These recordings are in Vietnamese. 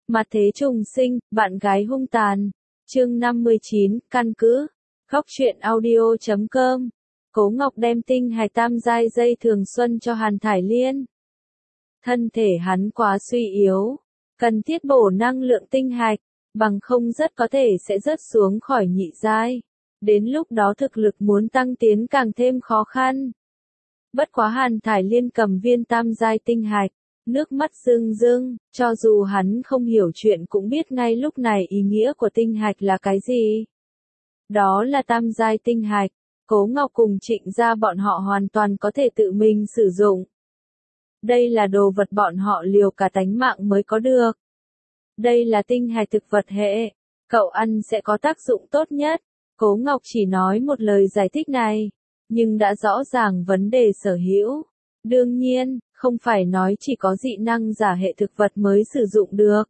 Mặt thế trùng sinh, bạn gái hung tàn. Chương 59, căn cứ. Góc truyện audio.com. Cố Ngọc đem tinh hài tam giai dây thường xuân cho Hàn Thải Liên. Thân thể hắn quá suy yếu, cần thiết bổ năng lượng tinh hạch, bằng không rất có thể sẽ rớt xuống khỏi nhị giai. Đến lúc đó thực lực muốn tăng tiến càng thêm khó khăn. Bất quá Hàn Thải Liên cầm viên tam giai tinh hạch, nước mắt rưng rưng, cho dù hắn không hiểu chuyện cũng biết ngay lúc này ý nghĩa của tinh hạch là cái gì. Đó là tam giai tinh hạch, Cố Ngọc cùng Trịnh gia bọn họ hoàn toàn có thể tự mình sử dụng. Đây là đồ vật bọn họ liều cả tánh mạng mới có được. Đây là tinh hạch thực vật hệ, cậu ăn sẽ có tác dụng tốt nhất. Cố Ngọc chỉ nói một lời giải thích này, nhưng đã rõ ràng vấn đề sở hữu. Đương nhiên, không phải nói chỉ có dị năng giả hệ thực vật mới sử dụng được.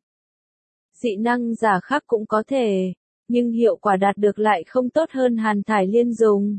Dị năng giả khác cũng có thể, nhưng hiệu quả đạt được lại không tốt hơn Hàn Thải Liên dùng.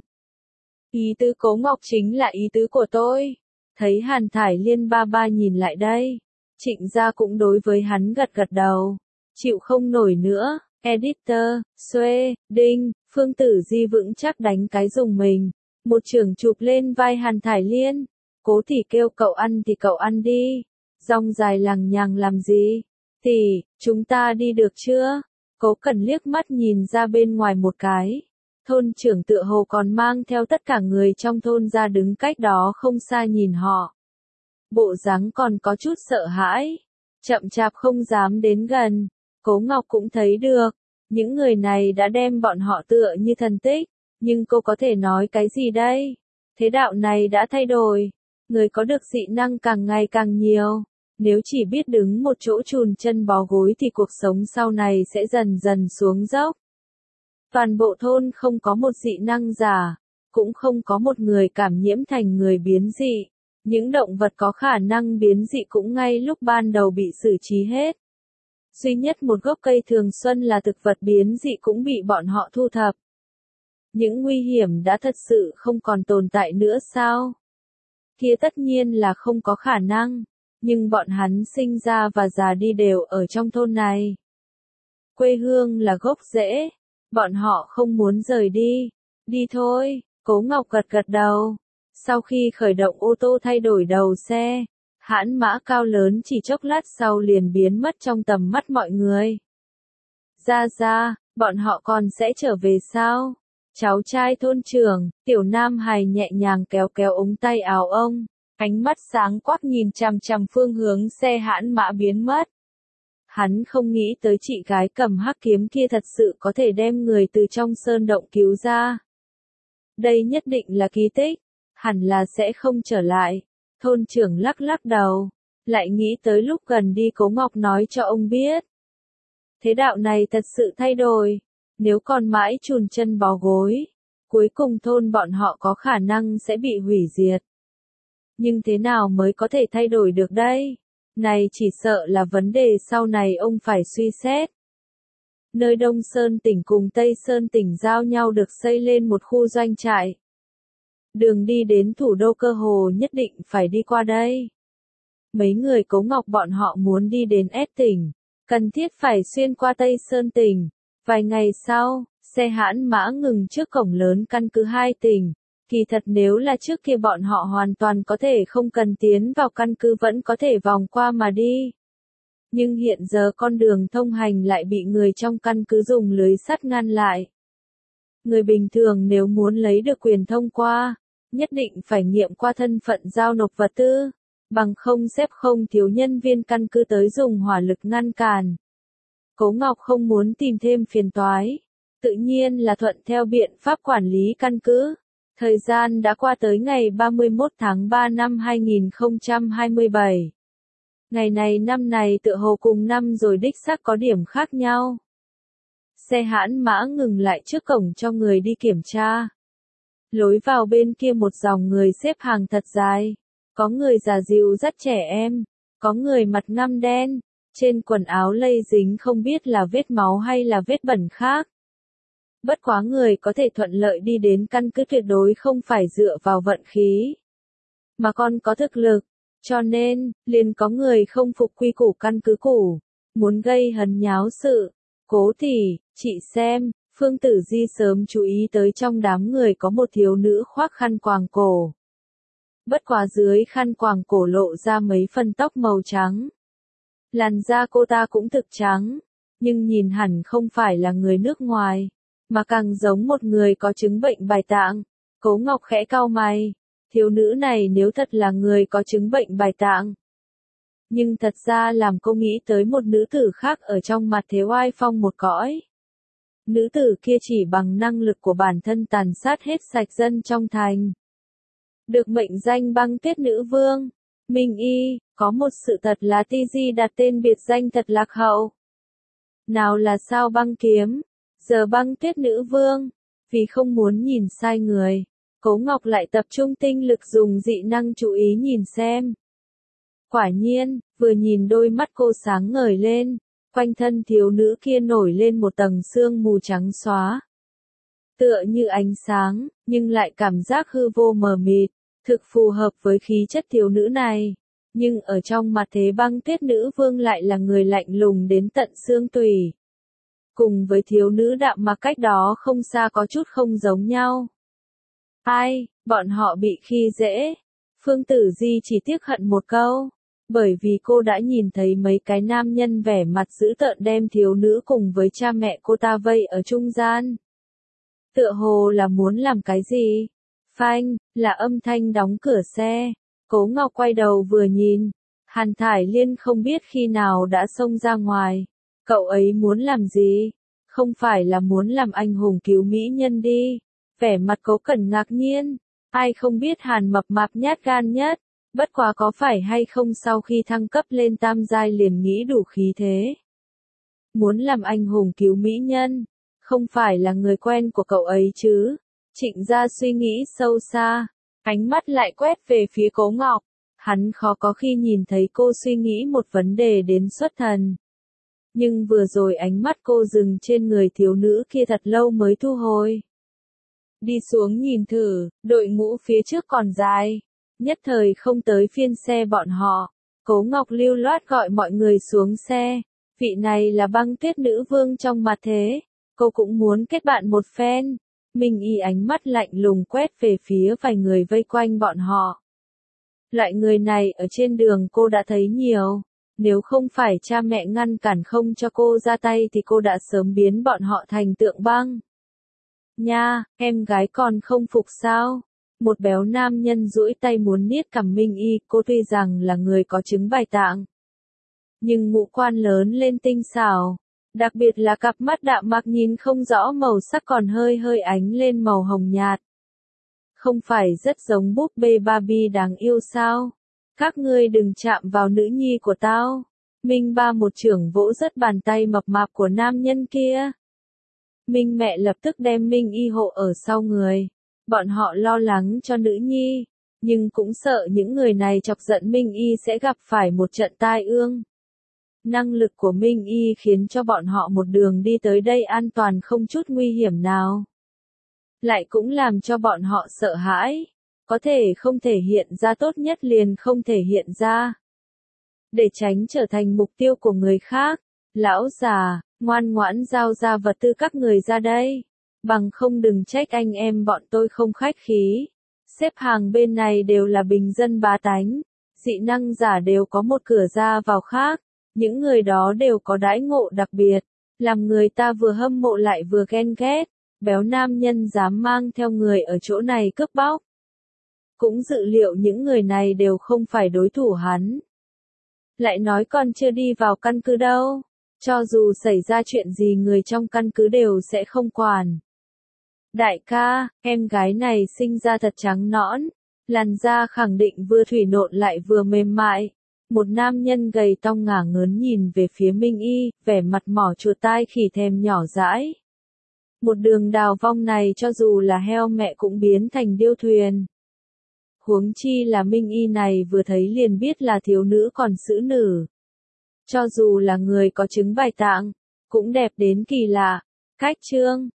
Ý tứ Cố Ngọc chính là ý tứ của tôi. Thấy Hàn Thải Liên ba ba nhìn lại đây, Trịnh gia cũng đối với hắn gật gật đầu. Chịu không nổi nữa, editor, Xuê, Đinh, Phương Tử Di vững chắc đánh cái dùng mình. Một chưởng chụp lên vai Hàn Thải Liên. Cố thì kêu cậu ăn thì cậu ăn đi. Rong dài lằng nhằng làm gì? Tỷ, chúng ta đi được chưa? Cố Cần liếc mắt nhìn ra bên ngoài một cái. Thôn trưởng tựa hồ còn mang theo tất cả người trong thôn ra đứng cách đó không xa nhìn họ. Bộ dáng còn có chút sợ hãi. Chậm chạp không dám đến gần. Cố Ngọc cũng thấy được. Những người này đã đem bọn họ tựa như thần tích. Nhưng cô có thể nói cái gì đây? Thế đạo này đã thay đổi. Người có được dị năng càng ngày càng nhiều. Nếu chỉ biết đứng một chỗ chùn chân bó gối thì cuộc sống sau này sẽ dần dần xuống dốc. Toàn bộ thôn không có một dị năng giả, cũng không có một người cảm nhiễm thành người biến dị. Những động vật có khả năng biến dị cũng ngay lúc ban đầu bị xử trí hết. Duy nhất một gốc cây thường xuân là thực vật biến dị cũng bị bọn họ thu thập. Những nguy hiểm đã thật sự không còn tồn tại nữa sao? Kia tất nhiên là không có khả năng, nhưng bọn hắn sinh ra và già đi đều ở trong thôn này. Quê hương là gốc rễ, bọn họ không muốn rời đi. Đi thôi, Cố Ngọc gật gật đầu. Sau khi khởi động ô tô thay đổi đầu xe, hãn mã cao lớn chỉ chốc lát sau liền biến mất trong tầm mắt mọi người. Ra, bọn họ còn sẽ trở về sao? Cháu trai thôn trưởng, Tiểu Nam Hài nhẹ nhàng kéo kéo ống tay áo ông, ánh mắt sáng quắc nhìn chằm chằm phương hướng xe hãn mã biến mất. Hắn không nghĩ tới chị gái cầm hắc kiếm kia thật sự có thể đem người từ trong sơn động cứu ra. Đây nhất định là kỳ tích, hẳn là sẽ không trở lại. Thôn trưởng lắc lắc đầu, lại nghĩ tới lúc gần đi Cố Ngọc nói cho ông biết. Thế đạo này thật sự thay đổi. Nếu còn mãi chùn chân bó gối, cuối cùng thôn bọn họ có khả năng sẽ bị hủy diệt. Nhưng thế nào mới có thể thay đổi được đây? Này chỉ sợ là vấn đề sau này ông phải suy xét. Nơi Đông Sơn tỉnh cùng Tây Sơn tỉnh giao nhau được xây lên một khu doanh trại. Đường đi đến thủ đô cơ hồ nhất định phải đi qua đây. Mấy người Cố Ngọc bọn họ muốn đi đến S tỉnh, cần thiết phải xuyên qua Tây Sơn tỉnh. Vài ngày sau, xe hãn mã ngừng trước cổng lớn căn cứ 2 tỉnh. Kỳ thật nếu là trước kia bọn họ hoàn toàn có thể không cần tiến vào căn cứ vẫn có thể vòng qua mà đi. Nhưng hiện giờ con đường thông hành lại bị người trong căn cứ dùng lưới sắt ngăn lại. Người bình thường nếu muốn lấy được quyền thông qua, nhất định phải nghiệm qua thân phận giao nộp vật tư, bằng không xếp không thiếu nhân viên căn cứ tới dùng hỏa lực ngăn cản. Cố Ngọc không muốn tìm thêm phiền toái, tự nhiên là thuận theo biện pháp quản lý căn cứ. Thời gian đã qua tới ngày 31 tháng 3 năm 2027. Ngày này năm này tựa hồ cùng năm rồi đích xác có điểm khác nhau. Xe hãn mã ngừng lại trước cổng cho người đi kiểm tra. Lối vào bên kia một dòng người xếp hàng thật dài. Có người già dịu dắt trẻ em, có người mặt ngăm đen. Trên quần áo lây dính không biết là vết máu hay là vết bẩn khác. Bất quá người có thể thuận lợi đi đến căn cứ tuyệt đối không phải dựa vào vận khí, mà còn có thực lực, cho nên, liền có người không phục quy củ căn cứ cũ, muốn gây hấn nháo sự. Cố tỷ, chị xem, Phương Tử Di sớm chú ý tới trong đám người có một thiếu nữ khoác khăn quàng cổ. Bất quá dưới khăn quàng cổ lộ ra mấy phân tóc màu trắng. Làn da cô ta cũng thực trắng, nhưng nhìn hẳn không phải là người nước ngoài, mà càng giống một người có chứng bệnh bại tạng. Cố Ngọc khẽ cau mày, thiếu nữ này nếu thật là người có chứng bệnh bại tạng. Nhưng thật ra làm cô nghĩ tới một nữ tử khác ở trong mặt thế oai phong một cõi. Nữ tử kia chỉ bằng năng lực của bản thân tàn sát hết sạch dân trong thành. Được mệnh danh băng tuyết nữ vương. Minh Y, có một sự thật là TG đặt tên biệt danh thật lạc hậu. Nào là sao băng kiếm, giờ băng tuyết nữ vương. Vì không muốn nhìn sai người, Cố Ngọc lại tập trung tinh lực dùng dị năng chú ý nhìn xem. Quả nhiên, vừa nhìn đôi mắt cô sáng ngời lên, quanh thân thiếu nữ kia nổi lên một tầng sương mù trắng xóa. Tựa như ánh sáng, nhưng lại cảm giác hư vô mờ mịt, thực phù hợp với khí chất thiếu nữ này. Nhưng ở trong mặt thế băng tuyết nữ vương lại là người lạnh lùng đến tận xương tủy. Cùng với thiếu nữ đạm mặc cách đó không xa có chút không giống nhau. Ai, bọn họ bị khi dễ. Phương Tử Di chỉ tiếc hận một câu. Bởi vì cô đã nhìn thấy mấy cái nam nhân vẻ mặt dữ tợn đem thiếu nữ cùng với cha mẹ cô ta vây ở trung gian. Tựa hồ là muốn làm cái gì? Phanh, là âm thanh đóng cửa xe. Cố Ngọc quay đầu vừa nhìn. Hàn Thải Liên không biết khi nào đã xông ra ngoài. Cậu ấy muốn làm gì? Không phải là muốn làm anh hùng cứu mỹ nhân đi. Vẻ mặt Cố Cẩn ngạc nhiên. Ai không biết Hàn Mập Mạp nhát gan nhất. Bất quá có phải hay không sau khi thăng cấp lên tam giai liền nghĩ đủ khí thế. Muốn làm anh hùng cứu mỹ nhân. Không phải là người quen của cậu ấy chứ. Trịnh Gia suy nghĩ sâu xa. Ánh mắt lại quét về phía Cố Ngọc. Hắn khó có khi nhìn thấy cô suy nghĩ một vấn đề đến xuất thần. Nhưng vừa rồi ánh mắt cô dừng trên người thiếu nữ kia thật lâu mới thu hồi. Đi xuống nhìn thử, đội ngũ phía trước còn dài. Nhất thời không tới phiên xe bọn họ. Cố Ngọc lưu loát gọi mọi người xuống xe. Vị này là băng tuyết nữ vương trong mặt thế. Cô cũng muốn kết bạn một phen. Minh Y ánh mắt lạnh lùng quét về phía vài người vây quanh bọn họ. Loại người này ở trên đường cô đã thấy nhiều. Nếu không phải cha mẹ ngăn cản không cho cô ra tay thì cô đã sớm biến bọn họ thành tượng băng. Nha, em gái còn không phục sao? Một béo nam nhân duỗi tay muốn niết cằm Minh Y, cô tuy rằng là người có chứng bại tạng. Nhưng ngũ quan lớn lên tinh xảo. Đặc biệt là cặp mắt đạm mạc nhìn không rõ màu sắc còn hơi hơi ánh lên màu hồng nhạt. Không phải rất giống búp bê Barbie đáng yêu sao? Các ngươi đừng chạm vào nữ nhi của tao. Minh Ba một chưởng vỗ rất bàn tay mập mạp của nam nhân kia. Minh mẹ lập tức đem Minh Y hộ ở sau người. Bọn họ lo lắng cho nữ nhi, nhưng cũng sợ những người này chọc giận Minh Y sẽ gặp phải một trận tai ương. Năng lực của Minh Y khiến cho bọn họ một đường đi tới đây an toàn không chút nguy hiểm nào. Lại cũng làm cho bọn họ sợ hãi. Có thể không thể hiện ra tốt nhất liền không thể hiện ra. Để tránh trở thành mục tiêu của người khác. Lão già, ngoan ngoãn giao ra vật tư các người ra đây. Bằng không đừng trách anh em bọn tôi không khách khí. Xếp hàng bên này đều là bình dân bá tánh. Dị năng giả đều có một cửa ra vào khác. Những người đó đều có đãi ngộ đặc biệt. Làm người ta vừa hâm mộ lại vừa ghen ghét. Béo nam nhân dám mang theo người ở chỗ này cướp bóc. Cũng dự liệu những người này đều không phải đối thủ hắn. Lại nói còn chưa đi vào căn cứ đâu. Cho dù xảy ra chuyện gì người trong căn cứ đều sẽ không quản. Đại ca, em gái này sinh ra thật trắng nõn. Làn da khẳng định vừa thủy nộn lại vừa mềm mại. Một nam nhân gầy tông ngả ngớn nhìn về phía Minh Y, vẻ mặt mỏ chuột tai khỉ thèm nhỏ dãi. Một đường đào vong này cho dù là heo mẹ cũng biến thành điêu thuyền. Huống chi là Minh Y này vừa thấy liền biết là thiếu nữ còn sữ nữ. Cho dù là người có chứng bại tạng, cũng đẹp đến kỳ lạ. Cách chương